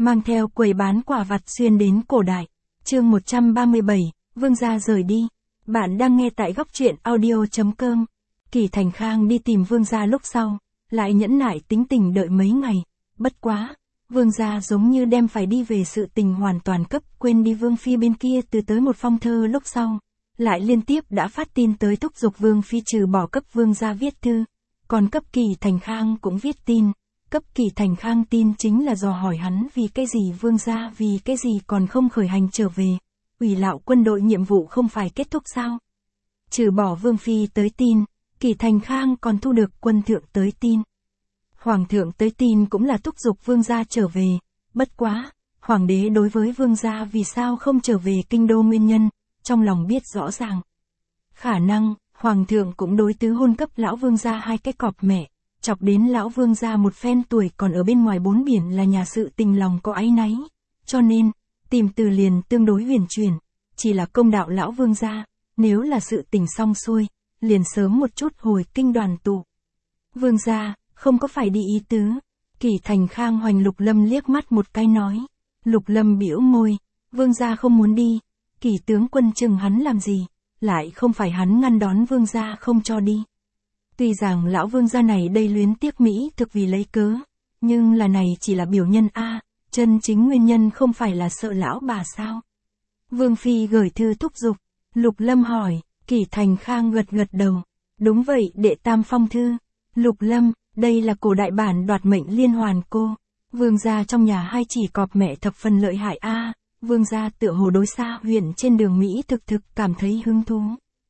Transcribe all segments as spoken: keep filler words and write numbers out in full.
mang theo quầy bán quả vặt xuyên đến cổ đại. Chương một trăm ba mươi bảy, Vương gia rời đi. Bạn đang nghe tại góc truyện audio chấm com. Kỳ Thành Khang đi tìm Vương gia lúc sau, lại nhẫn nại tính tình đợi mấy ngày. Bất quá, Vương gia giống như đem phải đi về sự tình hoàn toàn cấp quên đi Vương phi bên kia từ tới một phong thơ lúc sau. Lại liên tiếp đã phát tin tới thúc giục Vương phi trừ bỏ cấp Vương gia viết thư, còn cấp Kỳ Thành Khang cũng viết tin. Cấp Kỳ Thành Khang tin chính là dò hỏi hắn vì cái gì Vương gia vì cái gì còn không khởi hành trở về. Ủy lạo quân đội nhiệm vụ không phải kết thúc sao? Trừ bỏ Vương phi tới tin, Kỳ Thành Khang còn thu được quân thượng tới tin. Hoàng thượng tới tin cũng là thúc giục Vương gia trở về. Bất quá, Hoàng đế đối với Vương gia vì sao không trở về kinh đô nguyên nhân, trong lòng biết rõ ràng. Khả năng, Hoàng thượng cũng đối tứ hôn cấp lão Vương gia hai cái cọp mẹ, chọc đến lão Vương gia một phen tuổi còn ở bên ngoài bốn biển là nhà sự tình lòng có áy náy. Cho nên, tìm từ liền tương đối huyền chuyển, chỉ là công đạo lão Vương gia, nếu là sự tình xong xuôi, liền sớm một chút hồi kinh đoàn tụ. Vương gia, không có phải đi ý tứ. Kỳ Thành Khang hoành Lục Lâm liếc mắt một cái nói. Lục Lâm bĩu môi, Vương gia không muốn đi. Kỳ tướng quân chừng hắn làm gì, lại không phải hắn ngăn đón Vương gia không cho đi. Tuy rằng lão Vương gia này đây luyến tiếc Mỹ thực vì lấy cớ, nhưng là này chỉ là biểu nhân a, chân chính nguyên nhân không phải là sợ lão bà sao. Vương phi gửi thư thúc giục. Lục Lâm hỏi. Kỳ Thành Khang gật gật đầu. Đúng vậy, đệ tam phong thư. Lục Lâm, đây là cổ đại bản đoạt mệnh liên hoàn cô. Vương gia trong nhà hai chỉ cọp mẹ thập phần lợi hại a. À, Vương gia tựa hồ đối xa huyện trên đường Mỹ thực thực cảm thấy hứng thú.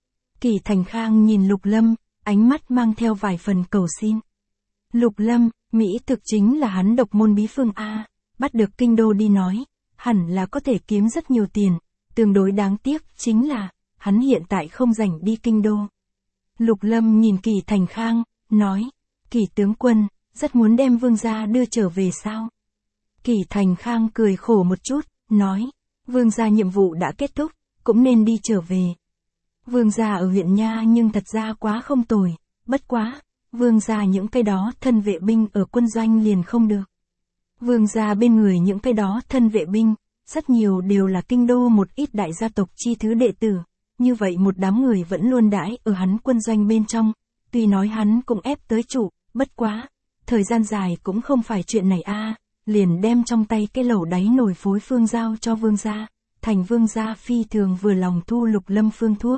Kỳ Thành Khang nhìn Lục Lâm, ánh mắt mang theo vài phần cầu xin. Lục Lâm, Mỹ thực chính là hắn độc môn bí phương a, bắt được kinh đô đi nói, hẳn là có thể kiếm rất nhiều tiền, tương đối đáng tiếc chính là, hắn hiện tại không rảnh đi kinh đô. Lục Lâm nhìn Kỳ Thành Khang, nói, Kỳ tướng quân, rất muốn đem Vương gia đưa trở về sao? Kỳ Thành Khang cười khổ một chút, nói, Vương gia nhiệm vụ đã kết thúc, cũng nên đi trở về. Vương gia ở huyện nha nhưng thật ra quá không tồi, bất quá, Vương gia những cái đó thân vệ binh ở quân doanh liền không được. Vương gia bên người những cái đó thân vệ binh, rất nhiều đều là kinh đô một ít đại gia tộc chi thứ đệ tử, như vậy một đám người vẫn luôn đãi ở hắn quân doanh bên trong, tuy nói hắn cũng ép tới chủ, bất quá, thời gian dài cũng không phải chuyện này a, liền đem trong tay cái lẩu đáy nồi phối phương giao cho Vương gia, thành Vương gia phi thường vừa lòng thu Lục Lâm phương thuốc.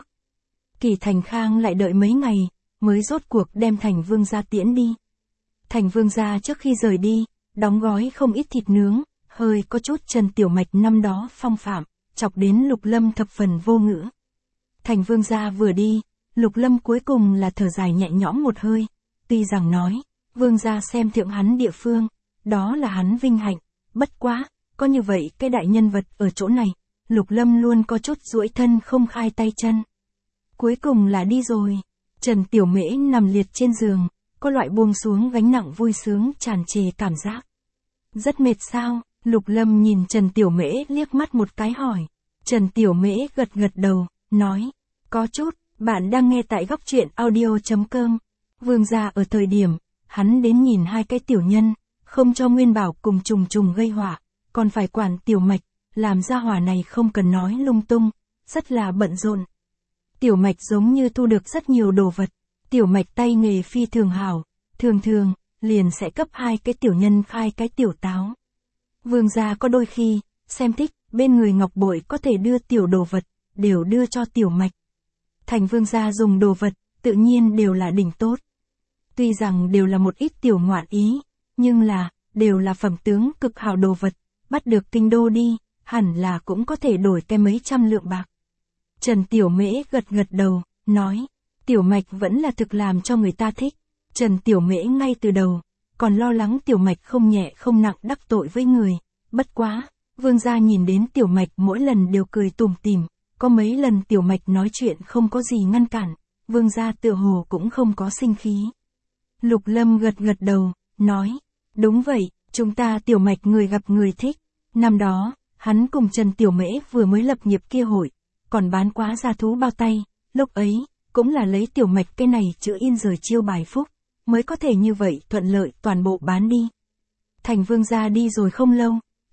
Kỳ Thành Khang lại đợi mấy ngày, mới rốt cuộc đem thành Vương gia tiễn đi. Thành Vương gia trước khi rời đi, đóng gói không ít thịt nướng, hơi có chút Trần Tiểu Mạch năm đó phong phạm, chọc đến Lục Lâm thập phần vô ngữ. Thành Vương gia vừa đi, Lục Lâm cuối cùng là thở dài nhẹ nhõm một hơi, tuy rằng nói, Vương gia xem thượng hắn địa phương, đó là hắn vinh hạnh, bất quá, có như vậy cái đại nhân vật ở chỗ này, Lục Lâm luôn có chút duỗi thân không khai tay chân. Cuối cùng là đi rồi, Trần Tiểu Mễ nằm liệt trên giường, có loại buông xuống gánh nặng vui sướng tràn trề cảm giác. Rất mệt sao? Lục Lâm nhìn Trần Tiểu Mễ liếc mắt một cái hỏi. Trần Tiểu Mễ gật gật đầu, nói, có chút, bạn đang nghe tại góc truyện audio chấm com. Vương gia ở thời điểm, hắn đến nhìn hai cái tiểu nhân, không cho Nguyên Bảo cùng trùng trùng gây họa, còn phải quản Tiểu Mạch, làm ra hỏa này không cần nói lung tung, rất là bận rộn. Tiểu Mạch giống như thu được rất nhiều đồ vật, Tiểu Mạch tay nghề phi thường hảo, thường thường, liền sẽ cấp hai cái tiểu nhân khai cái tiểu táo. Vương gia có đôi khi, xem thích, bên người ngọc bội có thể đưa tiểu đồ vật, đều đưa cho Tiểu Mạch. Thành Vương gia dùng đồ vật, tự nhiên đều là đỉnh tốt. Tuy rằng đều là một ít tiểu ngoạn ý, nhưng là, đều là phẩm tướng cực hảo đồ vật, bắt được kinh đô đi, hẳn là cũng có thể đổi cái mấy trăm lượng bạc. Trần Tiểu Mễ gật gật đầu, nói, Tiểu Mạch vẫn là thực làm cho người ta thích. Trần Tiểu Mễ ngay từ đầu, còn lo lắng Tiểu Mạch không nhẹ không nặng đắc tội với người, bất quá, Vương gia nhìn đến Tiểu Mạch mỗi lần đều cười tủm tỉm, có mấy lần Tiểu Mạch nói chuyện không có gì ngăn cản, Vương gia tựa hồ cũng không có sinh khí. Lục Lâm gật gật đầu, nói, đúng vậy, chúng ta Tiểu Mạch người gặp người thích, năm đó, hắn cùng Trần Tiểu Mễ vừa mới lập nghiệp kia hội, còn bán quá gia thú bao tay, lúc ấy, cũng là lấy Tiểu Mạch cái này chữ in rời chiêu bài phúc, mới có thể như vậy thuận lợi toàn bộ bán đi. Thành Vương gia đi rồi không lâu,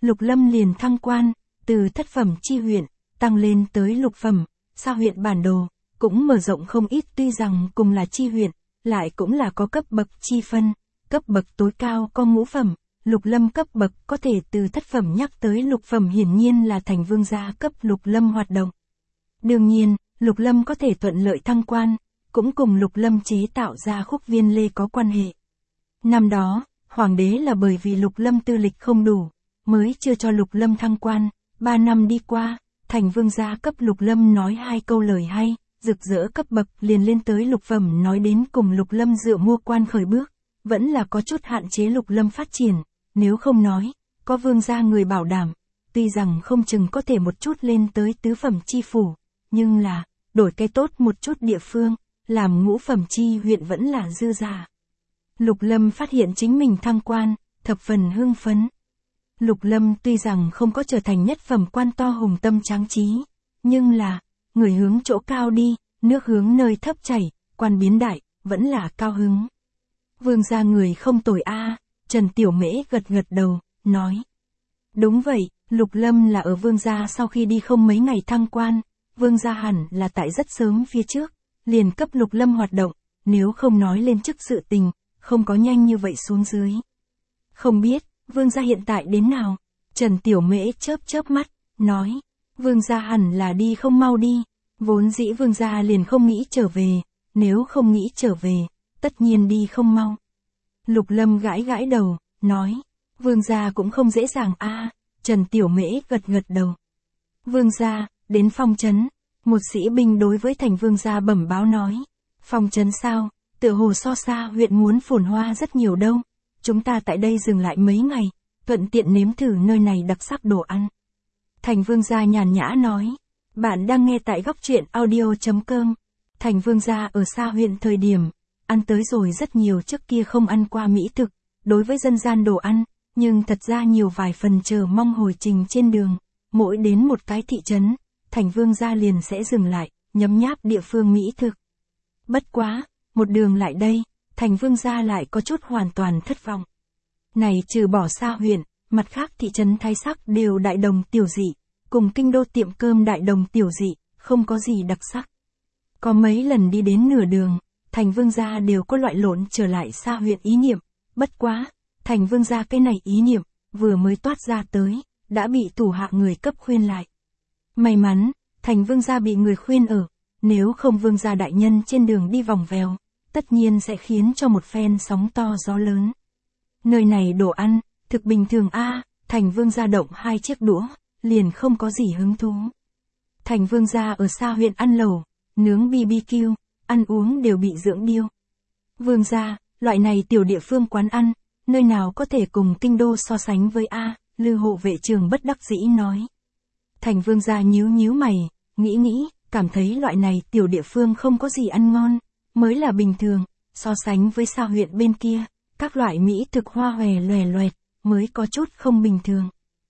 Lục Lâm liền thăng quan, từ thất phẩm chi huyện, tăng lên tới lục phẩm, Sa huyện bản đồ, cũng mở rộng không ít, tuy rằng cùng là chi huyện, lại cũng là có cấp bậc chi phân, cấp bậc tối cao có ngũ phẩm, Lục Lâm cấp bậc có thể từ thất phẩm nhắc tới lục phẩm, hiển nhiên là thành vương gia cấp Lục Lâm hoạt động. Đương nhiên, Lục Lâm có thể thuận lợi thăng quan, cũng cùng Lục Lâm chế tạo ra khúc viên lê có quan hệ. Năm đó, hoàng đế là bởi vì Lục Lâm tư lịch không đủ, mới chưa cho Lục Lâm thăng quan, ba năm đi qua, thành vương gia cấp Lục Lâm nói hai câu lời hay, rực rỡ cấp bậc liền lên tới lục phẩm, nói đến cùng Lục Lâm dựa mua quan khởi bước, vẫn là có chút hạn chế Lục Lâm phát triển, nếu không nói, có vương gia người bảo đảm, tuy rằng không chừng có thể một chút lên tới tứ phẩm chi phủ, nhưng là, đổi cái tốt một chút địa phương, làm ngũ phẩm chi huyện vẫn là dư giả. Lục Lâm phát hiện chính mình thăng quan, thập phần hưng phấn. Lục Lâm tuy rằng không có trở thành nhất phẩm quan to hùng tâm tráng trí, nhưng là, người hướng chỗ cao đi, nước hướng nơi thấp chảy, quan biến đại, vẫn là cao hứng. Vương gia người không tồi a, Trần Tiểu Mễ gật gật đầu, nói. Đúng vậy, Lục Lâm là ở vương gia sau khi đi không mấy ngày thăng quan, vương gia hẳn là tại rất sớm phía trước, liền cấp Lục Lâm hoạt động, nếu không nói lên chức sự tình, không có nhanh như vậy xuống dưới. Không biết, vương gia hiện tại đến nào? Trần Tiểu Mễ chớp chớp mắt, nói. Vương gia hẳn là đi không mau đi, vốn dĩ vương gia liền không nghĩ trở về, nếu không nghĩ trở về, tất nhiên đi không mau. Lục Lâm gãi gãi đầu, nói. Vương gia cũng không dễ dàng a. Trần Tiểu Mễ gật gật đầu. Vương gia, đến Phong trấn, một sĩ binh đối với thành vương gia bẩm báo nói. Phong trấn sao, tựa hồ so xa huyện muốn phồn hoa rất nhiều đâu, chúng ta tại đây dừng lại mấy ngày, thuận tiện nếm thử nơi này đặc sắc đồ ăn. Thành vương gia nhàn nhã nói. Bạn đang nghe tại góc truyện audio chấm com. Thành vương gia ở xa huyện thời điểm, ăn tới rồi rất nhiều trước kia không ăn qua mỹ thực, đối với dân gian đồ ăn, nhưng thật ra nhiều vài phần chờ mong hồi trình trên đường, mỗi đến một cái thị trấn, thành vương gia liền sẽ dừng lại, nhấm nháp địa phương mỹ thực. Bất quá, một đường lại đây, thành vương gia lại có chút hoàn toàn thất vọng. Này trừ bỏ xa huyện, mặt khác thị trấn Thái Sắc đều đại đồng tiểu dị, cùng kinh đô tiệm cơm đại đồng tiểu dị, không có gì đặc sắc. Có mấy lần đi đến nửa đường, thành vương gia đều có loại lộn trở lại xa huyện ý niệm, bất quá, thành vương gia cái này ý niệm, vừa mới toát ra tới, đã bị thủ hạ người cấp khuyên lại. May mắn, thành vương gia bị người khuyên ở, nếu không vương gia đại nhân trên đường đi vòng vèo, tất nhiên sẽ khiến cho một phen sóng to gió lớn. Nơi này đồ ăn, thực bình thường a. Thành vương gia động hai chiếc đũa, liền không có gì hứng thú. Thành vương gia ở xa huyện ăn lẩu, nướng bê bê kiu, ăn uống đều bị dưỡng điêu. Vương gia, loại này tiểu địa phương quán ăn, nơi nào có thể cùng kinh đô so sánh với a, Lư hộ vệ trường bất đắc dĩ nói. Thành vương gia nhíu nhíu mày, nghĩ nghĩ, cảm thấy loại này tiểu địa phương không có gì ăn ngon, mới là bình thường, so sánh với xa huyện bên kia, các loại mỹ thực hoa hòe loè loẹt, mới có chút không bình thường.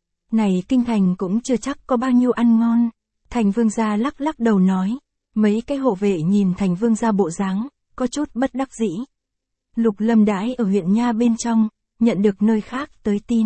Này kinh thành cũng chưa chắc có bao nhiêu ăn ngon. Thành vương gia lắc lắc đầu nói. Mấy cái hộ vệ nhìn thành vương gia bộ dáng, có chút bất đắc dĩ. Lục Lâm đãi ở huyện Nha bên trong, nhận được nơi khác tới tin.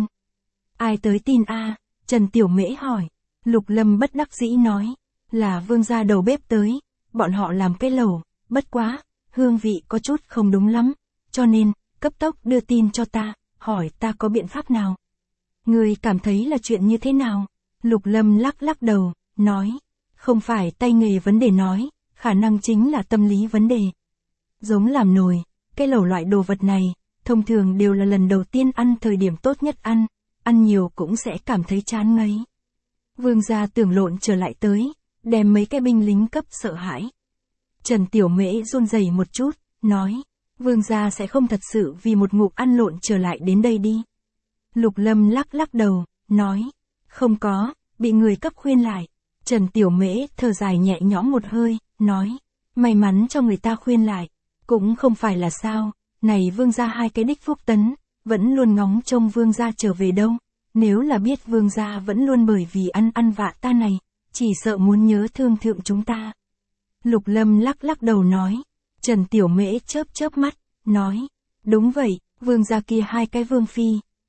Ai tới tin a? Trần Tiểu Mễ hỏi. Lục Lâm bất đắc dĩ nói. Là vương gia đầu bếp tới, bọn họ làm cái lẩu, bất quá, hương vị có chút không đúng lắm, cho nên, cấp tốc đưa tin cho ta, hỏi ta có biện pháp nào. Người cảm thấy là chuyện như thế nào? Lục Lâm lắc lắc đầu, nói, không phải tay nghề vấn đề nói, khả năng chính là tâm lý vấn đề. Giống làm nồi, cái lẩu loại đồ vật này, thông thường đều là lần đầu tiên ăn thời điểm tốt nhất ăn, ăn nhiều cũng sẽ cảm thấy chán ngấy. Vương gia tưởng lộn trở lại tới, đem mấy cái binh lính cấp sợ hãi. Trần Tiểu Mễ run rẩy một chút, nói, vương gia sẽ không thật sự vì một ngụm ăn lộn trở lại đến đây đi. Lục Lâm lắc lắc đầu, nói, không có, bị người cấp khuyên lại. Trần Tiểu Mễ thở dài nhẹ nhõm một hơi, nói, may mắn cho người ta khuyên lại, cũng không phải là sao, này vương gia hai cái đích phúc tấn, vẫn luôn ngóng trông vương gia trở về đâu, nếu là biết vương gia vẫn luôn bởi vì ăn ăn vạ ta này, chỉ sợ muốn nhớ thương thượng chúng ta. Lục Lâm lắc lắc đầu nói, Trần Tiểu Mễ chớp chớp mắt, nói, đúng vậy, vương gia kia hai cái vương phi,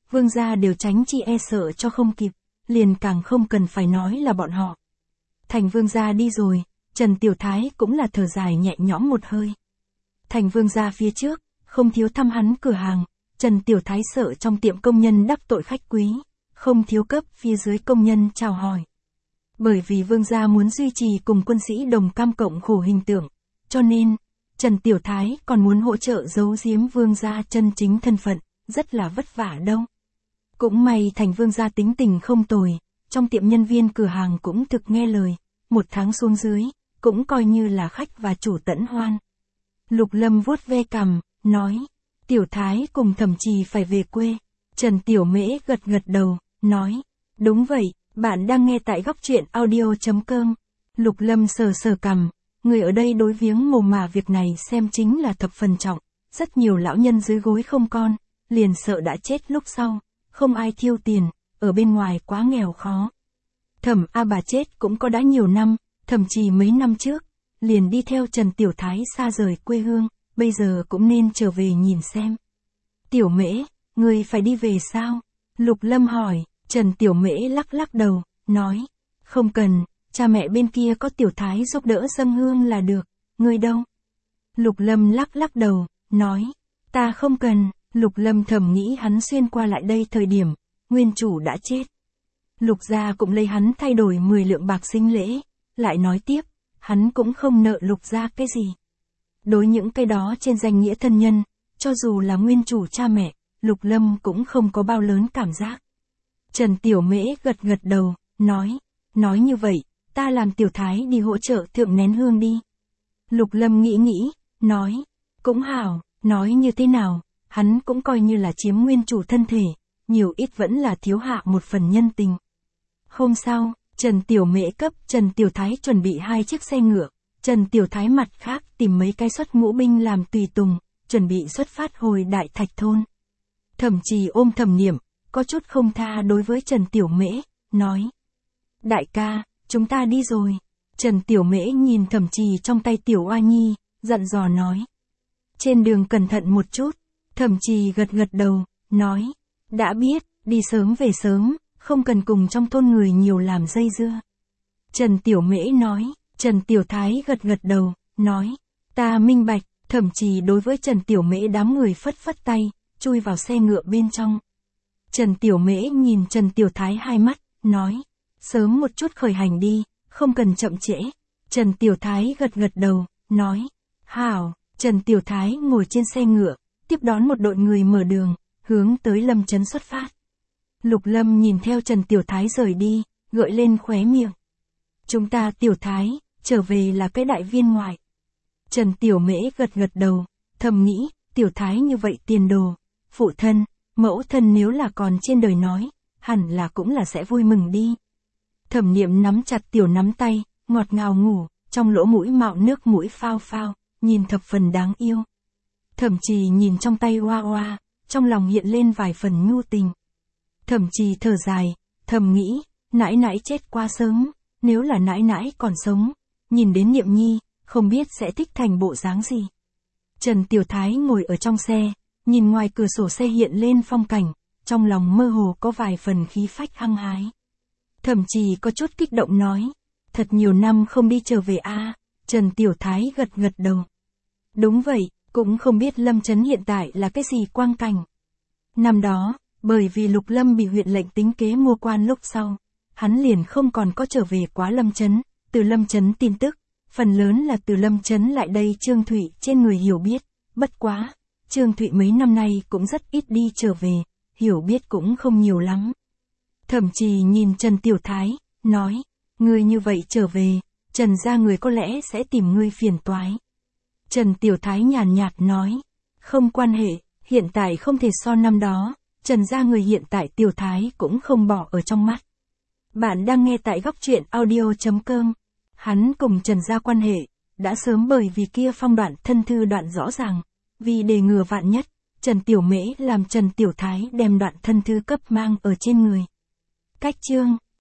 Vương gia đều tránh chi e sợ cho không kịp, liền càng không cần phải nói là bọn họ. Thành vương gia đi rồi, Trần Tiểu Thái cũng là thở dài nhẹ nhõm một hơi. Thành vương gia phía trước, không thiếu thăm hắn cửa hàng, Trần Tiểu Thái sợ trong tiệm công nhân đắc tội khách quý, không thiếu cấp phía dưới công nhân chào hỏi. Bởi vì vương gia muốn duy trì cùng quân sĩ đồng cam cộng khổ hình tượng, cho nên, Trần Tiểu Thái còn muốn hỗ trợ giấu giếm vương gia chân chính thân phận, rất là vất vả đâu. Cũng may Thành vương gia tính tình không tồi, trong tiệm nhân viên cửa hàng cũng thực nghe lời, một tháng xuống dưới, cũng coi như là khách và chủ tẫn hoan. Lục Lâm vuốt ve cằm, nói, Tiểu Thái cùng Thẩm Trì phải về quê. Trần Tiểu Mễ gật gật đầu, nói, đúng vậy, bạn đang nghe tại góc truyện audio chấm com. Lục Lâm sờ sờ cằm, người ở đây đối viếng mồ mả việc này xem chính là thập phần trọng, rất nhiều lão nhân dưới gối không con, liền sợ đã chết lúc sau, không ai thiêu tiền, ở bên ngoài quá nghèo khó. Thẩm A bà chết cũng có đã nhiều năm, Thẩm Trì mấy năm trước, liền đi theo Trần Tiểu Thái xa rời quê hương, bây giờ cũng nên trở về nhìn xem. Tiểu Mễ, người phải đi về sao? Lục Lâm hỏi, Trần Tiểu Mễ lắc lắc đầu, nói, không cần, cha mẹ bên kia có Tiểu Thái giúp đỡ dâng hương là được, ngươi đâu? Lục Lâm lắc lắc đầu, nói, ta không cần. Lục Lâm thầm nghĩ hắn xuyên qua lại đây thời điểm, nguyên chủ đã chết. Lục gia cũng lấy hắn thay đổi mười lượng bạc sinh lễ, lại nói tiếp, hắn cũng không nợ Lục gia cái gì. Đối những cái đó trên danh nghĩa thân nhân, cho dù là nguyên chủ cha mẹ, Lục Lâm cũng không có bao lớn cảm giác. Trần Tiểu Mễ gật gật đầu, nói, nói như vậy, ta làm Tiểu Thái đi hỗ trợ thượng nén hương đi. Lục Lâm nghĩ nghĩ, nói, cũng hảo, nói như thế nào, hắn cũng coi như là chiếm nguyên chủ thân thể, nhiều ít vẫn là thiếu hạ một phần nhân tình. Hôm sau, Trần Tiểu Mễ cấp Trần Tiểu Thái chuẩn bị hai chiếc xe ngựa, Trần Tiểu Thái mặt khác tìm mấy cái xuất ngũ binh làm tùy tùng, chuẩn bị xuất phát hồi Đại Thạch thôn. Thẩm Trì ôm Thẩm Niệm, có chút không tha đối với Trần Tiểu Mễ, nói, đại ca, chúng ta đi rồi. Trần Tiểu Mễ nhìn Thẩm Trì trong tay Tiểu Oa Nhi, dặn dò nói, trên đường cẩn thận một chút. Thẩm Trì gật gật đầu, nói, đã biết, đi sớm về sớm, không cần cùng trong thôn người nhiều làm dây dưa. Trần Tiểu Mễ nói, Trần Tiểu Thái gật gật đầu, nói, ta minh bạch. Thẩm Trì đối với Trần Tiểu Mễ đám người phất phất tay, chui vào xe ngựa bên trong. Trần Tiểu Mễ nhìn Trần Tiểu Thái hai mắt, nói, sớm một chút khởi hành đi, không cần chậm trễ. Trần Tiểu Thái gật gật đầu, nói, hảo. Trần Tiểu Thái ngồi trên xe ngựa, tiếp đón một đội người mở đường, hướng tới Lâm Trấn xuất phát. Lục Lâm nhìn theo Trần Tiểu Thái rời đi, gợi lên khóe miệng. Chúng ta Tiểu Thái, trở về là cái đại viên ngoại. Trần Tiểu Mễ gật gật đầu, thầm nghĩ, Tiểu Thái như vậy tiền đồ, phụ thân, mẫu thân nếu là còn trên đời nói, hẳn là cũng là sẽ vui mừng đi. Thẩm Niệm nắm chặt Tiểu nắm tay, ngọt ngào ngủ, trong lỗ mũi mạo nước mũi phao phao, nhìn thập phần đáng yêu. Thẩm Trì nhìn trong tay Oa Oa, trong lòng hiện lên vài phần nhu tình. Thẩm Trì thở dài, thầm nghĩ, nãi nãi chết quá sớm, nếu là nãi nãi còn sống, nhìn đến Niệm Nhi, không biết sẽ thích thành bộ dáng gì. Trần Tiểu Thái ngồi ở trong xe, nhìn ngoài cửa sổ xe hiện lên phong cảnh, trong lòng mơ hồ có vài phần khí phách hăng hái. Thẩm Trì có chút kích động nói, thật nhiều năm không đi trở về a. À. Trần Tiểu Thái gật gật đầu. Đúng vậy, cũng không biết Lâm Trấn hiện tại là cái gì quang cảnh. Năm đó, bởi vì Lục Lâm bị huyện lệnh tính kế mua quan lúc sau, hắn liền không còn có trở về quá Lâm Trấn, từ Lâm Trấn tin tức, phần lớn là từ Lâm Trấn lại đây Trương Thụy trên người hiểu biết, bất quá, Trương Thụy mấy năm nay cũng rất ít đi trở về, hiểu biết cũng không nhiều lắm. Thẩm Trì nhìn Trần Tiểu Thái, nói, ngươi như vậy trở về, Trần gia người có lẽ sẽ tìm ngươi phiền toái. Trần Tiểu Thái nhàn nhạt nói, không quan hệ, hiện tại không thể so năm đó, Trần gia người hiện tại Tiểu Thái cũng không bỏ ở trong mắt. Bạn đang nghe tại góc truyện audio chấm com. Hắn cùng Trần gia quan hệ, đã sớm bởi vì kia phong đoạn thân thư đoạn rõ ràng, vì để ngừa vạn nhất, Trần Tiểu Mễ làm Trần Tiểu Thái đem đoạn thân thư cấp mang ở trên người. Cách chương